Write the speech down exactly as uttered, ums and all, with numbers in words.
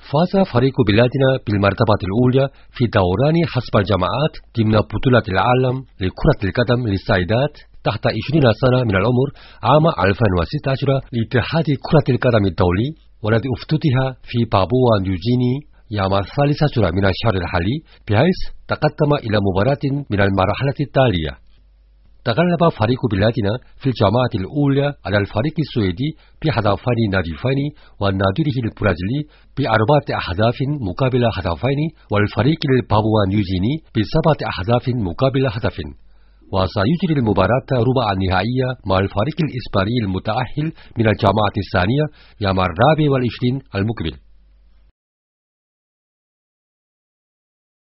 فاز فريق بلادنا بالمرتبة الأولى في دوران حسب الجماعات ضمن بطولة العالم لكرة القدم للسيدات تحت عشرين سنة من العمر عام ألفين وستة عشر لاتحاد كرة القدم الدولي، والذي افتتح في بابوا نيوجيني يوم الثالث عشر من الشهر الحالي، بحيث تقدم إلى مباراة من المرحلة التالية. تغلب فريق بلادنا في الجماعة الأولى على الفريق السويدي بهدفين نظيفين ونظيره البرازيلي بأربعة أهداف مقابل هدفين، والفريق البابوا نيوجيني بسبعة أهداف مقابل هدف. وسيجري المباراة ربع النهائية مع الفريق الإسباني المتأهل من الجماعة الثانية يوم الرابع والعشرين المقبل.